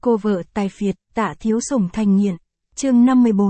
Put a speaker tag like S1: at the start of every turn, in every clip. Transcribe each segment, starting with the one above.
S1: Cô vợ tài phiệt, Tạ Thiếu Sủng thành nghiện. Chương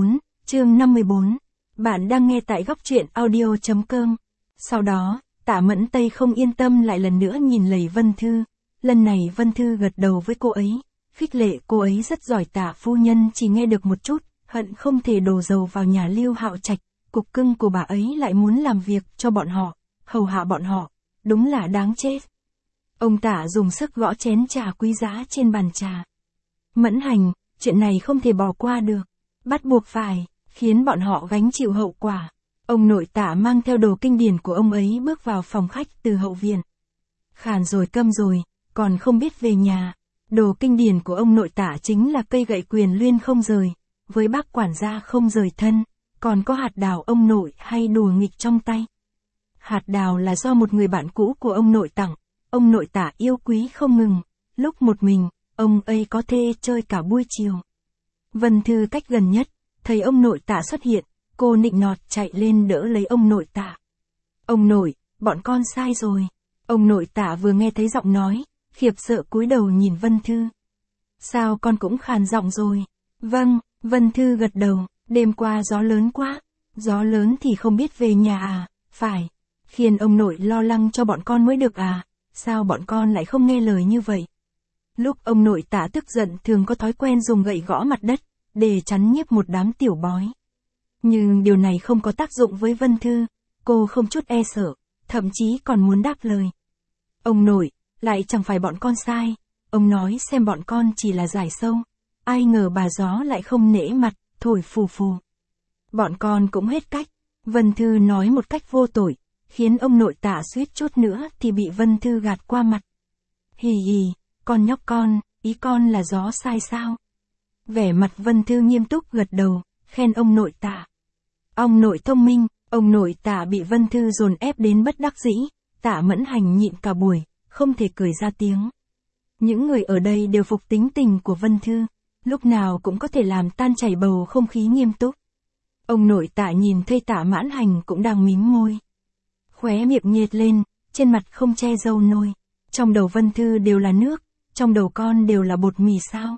S1: 54. Bạn đang nghe tại góc truyện audio.com. Sau đó, Tạ Mẫn Tây không yên tâm lại lần nữa nhìn lầy Vân Thư. Lần này Vân Thư gật đầu với cô ấy, khích lệ cô ấy rất giỏi. Tạ phu nhân chỉ nghe được một chút, hận không thể đổ dầu vào nhà Lưu Hạo Trạch. Cục cưng của bà ấy lại muốn làm việc cho bọn họ, hầu hạ bọn họ, đúng là đáng chết. Ông Tạ dùng sức gõ chén trà quý giá trên bàn trà. Mẫn Hành, chuyện này không thể bỏ qua được, bắt buộc phải khiến bọn họ gánh chịu hậu quả. Ông nội Tạ mang theo đồ kinh điển của ông ấy bước vào phòng khách từ hậu viện. Khàn rồi câm rồi, còn không biết về nhà. Đồ kinh điển của ông nội Tạ chính là cây gậy quyền luyên không rời, với bác quản gia không rời thân, còn có hạt đào ông nội hay đùa nghịch trong tay. Hạt đào là do một người bạn cũ của ông nội tặng, ông nội Tạ yêu quý không ngừng, lúc một mình, ông ấy có thể chơi cả buổi chiều. Vân Thư cách gần nhất, thấy ông nội Tạ xuất hiện, cô nịnh nọt chạy lên đỡ lấy ông nội Tạ. Ông nội, bọn con sai rồi. Ông nội Tạ vừa nghe thấy giọng nói, khiếp sợ cúi đầu nhìn Vân Thư. Sao con cũng khàn giọng rồi? Vâng, Vân Thư gật đầu, đêm qua gió lớn quá. Gió lớn thì không biết về nhà à? Phải, khiến ông nội lo lắng cho bọn con mới được à? Sao bọn con lại không nghe lời như vậy? Lúc ông nội Tạ tức giận thường có thói quen dùng gậy gõ mặt đất, để chắn nhiếp một đám tiểu bói. Nhưng điều này không có tác dụng với Vân Thư, cô không chút e sợ, thậm chí còn muốn đáp lời. Ông nội, lại chẳng phải bọn con sai, ông nói xem bọn con chỉ là giải sâu, ai ngờ bà gió lại không nể mặt, thổi phù phù. Bọn con cũng hết cách, Vân Thư nói một cách vô tội, khiến ông nội Tạ suýt chút nữa thì bị Vân Thư gạt qua mặt. Hì hì, con nhóc con, ý con là gió sai sao? Vẻ mặt Vân Thư nghiêm túc gật đầu, khen ông nội Tạ. Ông nội thông minh, ông nội Tạ bị Vân Thư dồn ép đến bất đắc dĩ, Tạ Mẫn Hành nhịn cả buổi, không thể cười ra tiếng. Những người ở đây đều phục tính tình của Vân Thư, lúc nào cũng có thể làm tan chảy bầu không khí nghiêm túc. Ông nội Tạ nhìn thấy Tạ Mãn Hành cũng đang mím môi. Khóe miệng nhếch lên, trên mặt không che râu nôi. Trong đầu Vân Thư đều là nước, trong đầu con đều là bột mì sao?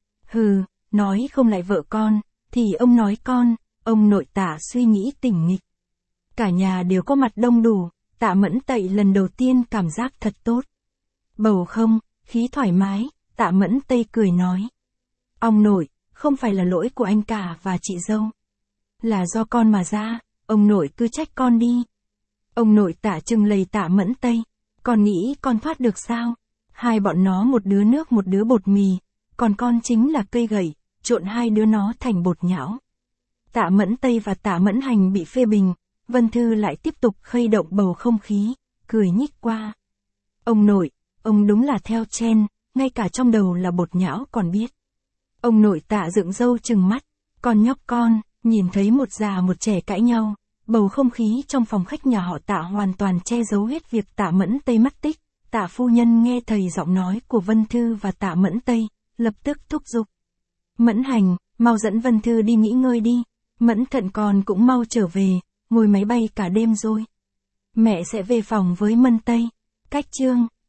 S1: Hừ, nói không lại vợ con, thì ông nói con, ông nội Tạ suy nghĩ tỉnh nghịch. Cả nhà đều có mặt đông đủ, Tạ Mẫn Tây lần đầu tiên cảm giác thật tốt. Bầu không, khí thoải mái, Tạ Mẫn Tây cười nói. Ông nội, không phải là lỗi của anh cả và chị dâu. Là do con mà ra, ông nội cứ trách con đi. Ông nội Tạ trừng lầy Tạ Mẫn Tây, con nghĩ con thoát được sao? Hai bọn nó một đứa nước một đứa bột mì, còn con chính là cây gậy, trộn hai đứa nó thành bột nhão. Tạ Mẫn Tây và Tạ Mẫn Hành bị phê bình, Vân Thư lại tiếp tục khuấy động bầu không khí, cười nhích qua. Ông nội, ông đúng là theo trend, ngay cả trong đầu là bột nhão còn biết. Ông nội Tạ dựng râu trừng mắt, con nhóc con, nhìn thấy một già một trẻ cãi nhau, bầu không khí trong phòng khách nhà họ Tạ hoàn toàn che giấu hết việc Tạ Mẫn Tây mất tích. Tạ phu nhân nghe thầy giọng nói của Vân Thư và Tạ Mẫn Tây, lập tức thúc giục. Mẫn Hành, mau dẫn Vân Thư đi nghỉ ngơi đi, Mẫn Thận con cũng mau trở về, ngồi máy bay cả đêm rồi. Mẹ sẽ về phòng với Mân Tây. Cách chương